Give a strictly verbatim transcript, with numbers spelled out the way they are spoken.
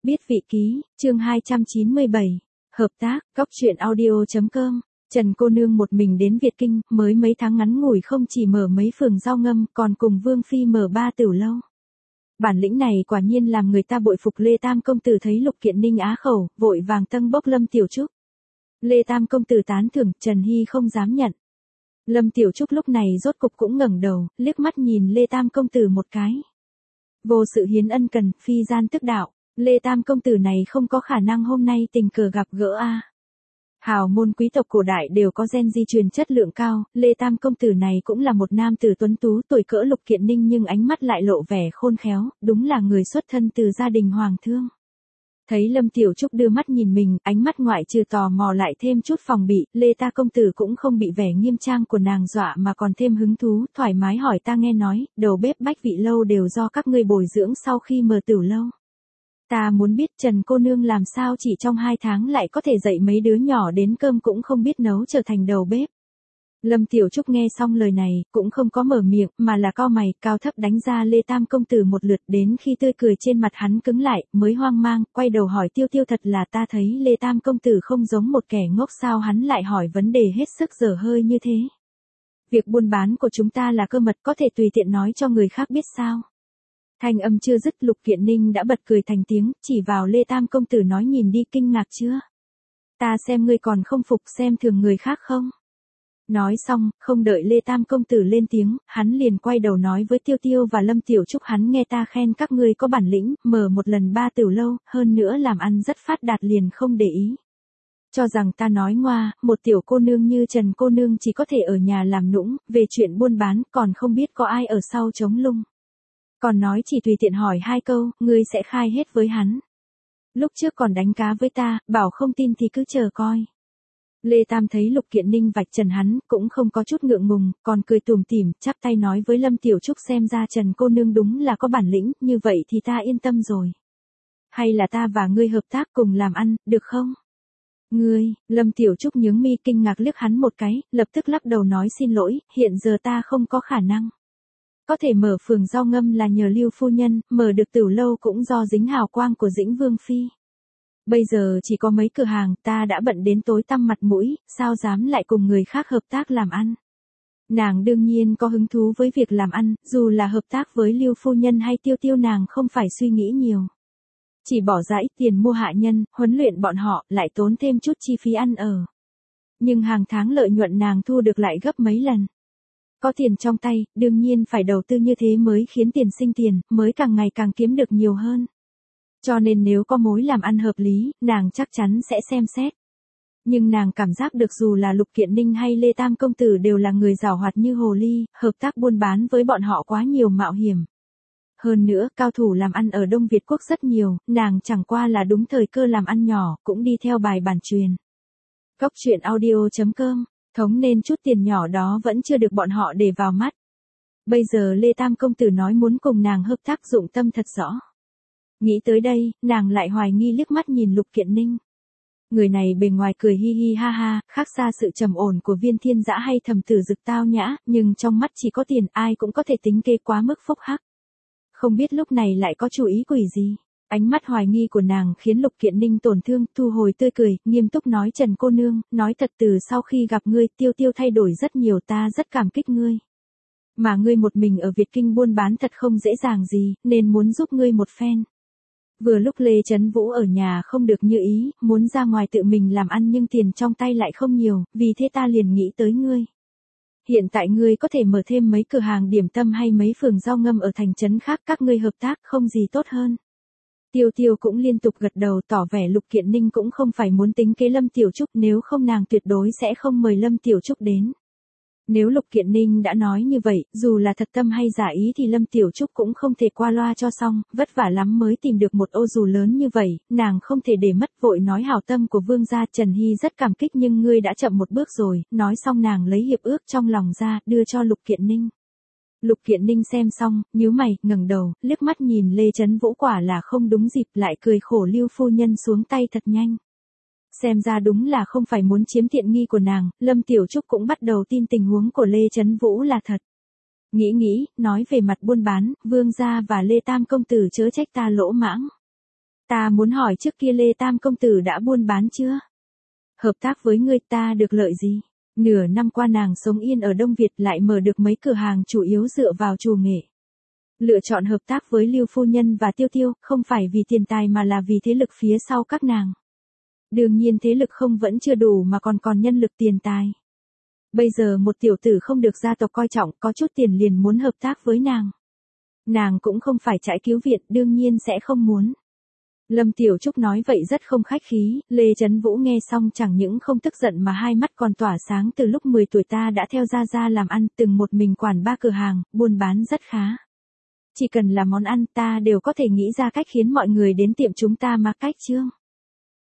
Biết vị ký, chương hai trăm chín mươi bảy. Hợp tác, góc truyện audio chấm com. Trần cô nương một mình đến Việt Kinh, mới mấy tháng ngắn ngủi không chỉ mở mấy phường rau ngâm, còn cùng Vương Phi mở ba tiểu lâu. Bản lĩnh này quả nhiên làm người ta bội phục. Lê Tam công tử thấy Lục Kiện Ninh á khẩu, vội vàng tâng bốc Lâm Tiểu Trúc. Lê Tam công tử tán thưởng, Trần Hy không dám nhận. Lâm Tiểu Trúc lúc này rốt cục cũng ngẩng đầu, liếc mắt nhìn Lê Tam công tử một cái. Vô sự hiến ân cần, phi gian tức đạo. Lê Tam công tử này không có khả năng hôm nay tình cờ gặp gỡ a. À. Hào môn quý tộc cổ đại đều có gen di truyền chất lượng cao, Lê Tam công tử này cũng là một nam tử tuấn tú tuổi cỡ Lục Kiện Ninh nhưng ánh mắt lại lộ vẻ khôn khéo, đúng là người xuất thân từ gia đình hoàng thương. Thấy Lâm Tiểu Trúc đưa mắt nhìn mình, ánh mắt ngoại trừ tò mò lại thêm chút phòng bị, Lê Ta công tử cũng không bị vẻ nghiêm trang của nàng dọa mà còn thêm hứng thú, thoải mái hỏi ta nghe nói, đầu bếp Bách Vị lâu đều do các ngươi bồi dưỡng sau khi mở tiểu lâu. Ta muốn biết Trần cô nương làm sao chỉ trong hai tháng lại có thể dạy mấy đứa nhỏ đến cơm cũng không biết nấu trở thành đầu bếp. Lâm Tiểu Trúc nghe xong lời này, cũng không có mở miệng, mà là cau mày, cao thấp đánh ra Lê Tam công tử một lượt, đến khi tươi cười trên mặt hắn cứng lại, mới hoang mang, quay đầu hỏi Tiêu Tiêu thật là ta thấy Lê Tam công tử không giống một kẻ ngốc sao hắn lại hỏi vấn đề hết sức dở hơi như thế. Việc buôn bán của chúng ta là cơ mật có thể tùy tiện nói cho người khác biết sao. Thanh âm chưa dứt Lục Kiện Ninh đã bật cười thành tiếng, chỉ vào Lê Tam công tử nói nhìn đi kinh ngạc chưa. Ta xem ngươi còn không phục xem thường người khác không. Nói xong, không đợi Lê Tam công tử lên tiếng, hắn liền quay đầu nói với Tiêu Tiêu và Lâm Tiểu Trúc hắn nghe ta khen các ngươi có bản lĩnh, mở một lần ba tiểu lâu, hơn nữa làm ăn rất phát đạt liền không để ý. Cho rằng ta nói ngoa, một tiểu cô nương như Trần cô nương chỉ có thể ở nhà làm nũng, về chuyện buôn bán còn không biết có ai ở sau chống lưng. Còn nói chỉ tùy tiện hỏi hai câu, ngươi sẽ khai hết với hắn. Lúc trước còn đánh cá với ta, bảo không tin thì cứ chờ coi. Lê Tam thấy Lục Kiện Ninh vạch trần hắn, cũng không có chút ngượng ngùng, còn cười tủm tỉm, chắp tay nói với Lâm Tiểu Trúc xem ra Trần cô nương đúng là có bản lĩnh, như vậy thì ta yên tâm rồi. Hay là ta và ngươi hợp tác cùng làm ăn, được không? Ngươi, Lâm Tiểu Trúc nhướng mi kinh ngạc liếc hắn một cái, lập tức lắc đầu nói xin lỗi, hiện giờ ta không có khả năng. Có thể mở phường rau ngâm là nhờ Lưu phu nhân, mở được tiểu lâu cũng do dính hào quang của Dĩnh Vương Phi. Bây giờ chỉ có mấy cửa hàng, ta đã bận đến tối tăm mặt mũi, sao dám lại cùng người khác hợp tác làm ăn. Nàng đương nhiên có hứng thú với việc làm ăn, dù là hợp tác với Lưu phu nhân hay Tiêu Tiêu nàng không phải suy nghĩ nhiều. Chỉ bỏ ra ít tiền mua hạ nhân, huấn luyện bọn họ, lại tốn thêm chút chi phí ăn ở. Nhưng hàng tháng lợi nhuận nàng thu được lại gấp mấy lần. Có tiền trong tay, đương nhiên phải đầu tư như thế mới khiến tiền sinh tiền, mới càng ngày càng kiếm được nhiều hơn. Cho nên nếu có mối làm ăn hợp lý, nàng chắc chắn sẽ xem xét. Nhưng nàng cảm giác được dù là Lục Kiện Ninh hay Lê Tam công tử đều là người giàu hoạt như hồ ly, hợp tác buôn bán với bọn họ quá nhiều mạo hiểm. Hơn nữa, cao thủ làm ăn ở Đông Việt Quốc rất nhiều, nàng chẳng qua là đúng thời cơ làm ăn nhỏ, cũng đi theo bài bản truyền. Góc truyện audio chấm com, thống nên chút tiền nhỏ đó vẫn chưa được bọn họ để vào mắt. Bây giờ Lê Tam công tử nói muốn cùng nàng hợp tác dụng tâm thật rõ. Nghĩ tới đây, nàng lại hoài nghi liếc mắt nhìn Lục Kiện Ninh. Người này bề ngoài cười hi hi ha ha, khác xa sự trầm ổn của Viên Thiên Dã hay Thẩm Tử Dực tao nhã, nhưng trong mắt chỉ có tiền ai cũng có thể tính kê quá mức phúc hắc. Không biết lúc này lại có chủ ý quỷ gì. Ánh mắt hoài nghi của nàng khiến Lục Kiện Ninh tổn thương, thu hồi tươi cười, nghiêm túc nói Trần cô nương, nói thật từ sau khi gặp ngươi Tiêu Tiêu thay đổi rất nhiều ta rất cảm kích ngươi. Mà ngươi một mình ở Việt Kinh buôn bán thật không dễ dàng gì, nên muốn giúp ngươi một phen. Vừa lúc Lê Trấn Vũ ở nhà không được như ý, muốn ra ngoài tự mình làm ăn nhưng tiền trong tay lại không nhiều, vì thế ta liền nghĩ tới ngươi. Hiện tại ngươi có thể mở thêm mấy cửa hàng điểm tâm hay mấy phường rau ngâm ở thành trấn khác, các ngươi hợp tác không gì tốt hơn. Tiêu Tiêu cũng liên tục gật đầu tỏ vẻ Lục Kiện Ninh cũng không phải muốn tính kế Lâm Tiểu Trúc, nếu không nàng tuyệt đối sẽ không mời Lâm Tiểu Trúc đến. Nếu Lục Kiện Ninh đã nói như vậy, dù là thật tâm hay giả ý thì Lâm Tiểu Trúc cũng không thể qua loa cho xong, vất vả lắm mới tìm được một ô dù lớn như vậy, nàng không thể để mất, vội nói hảo tâm của vương gia. Trần Hy rất cảm kích nhưng ngươi đã chậm một bước rồi, nói xong nàng lấy hiệp ước trong lòng ra, đưa cho Lục Kiện Ninh. Lục Kiện Ninh xem xong, nhíu mày, ngẩng đầu, liếc mắt nhìn Lê Trấn Vũ quả là không đúng dịp, lại cười khổ Lưu phu nhân xuống tay thật nhanh. Xem ra đúng là không phải muốn chiếm tiện nghi của nàng, Lâm Tiểu Trúc cũng bắt đầu tin tình huống của Lê Trấn Vũ là thật. Nghĩ nghĩ, nói về mặt buôn bán, vương gia và Lê Tam công tử chớ trách ta lỗ mãng. Ta muốn hỏi trước kia Lê Tam công tử đã buôn bán chưa? Hợp tác với ngươi ta được lợi gì? Nửa năm qua nàng sống yên ở Đông Việt lại mở được mấy cửa hàng chủ yếu dựa vào trù nghệ. Lựa chọn hợp tác với Lưu phu nhân và Tiêu Tiêu, không phải vì tiền tài mà là vì thế lực phía sau các nàng. Đương nhiên thế lực không vẫn chưa đủ mà còn còn nhân lực tiền tài. Bây giờ một tiểu tử không được gia tộc coi trọng, có chút tiền liền muốn hợp tác với nàng. Nàng cũng không phải chạy cứu viện, đương nhiên sẽ không muốn. Lâm Tiểu Trúc nói vậy rất không khách khí, Lê Chấn Vũ nghe xong chẳng những không tức giận mà hai mắt còn tỏa sáng. Từ lúc mười tuổi ta đã theo Gia Gia làm ăn, từng một mình quản ba cửa hàng, buôn bán rất khá. Chỉ cần là món ăn ta đều có thể nghĩ ra cách khiến mọi người đến tiệm chúng ta mà cách trương.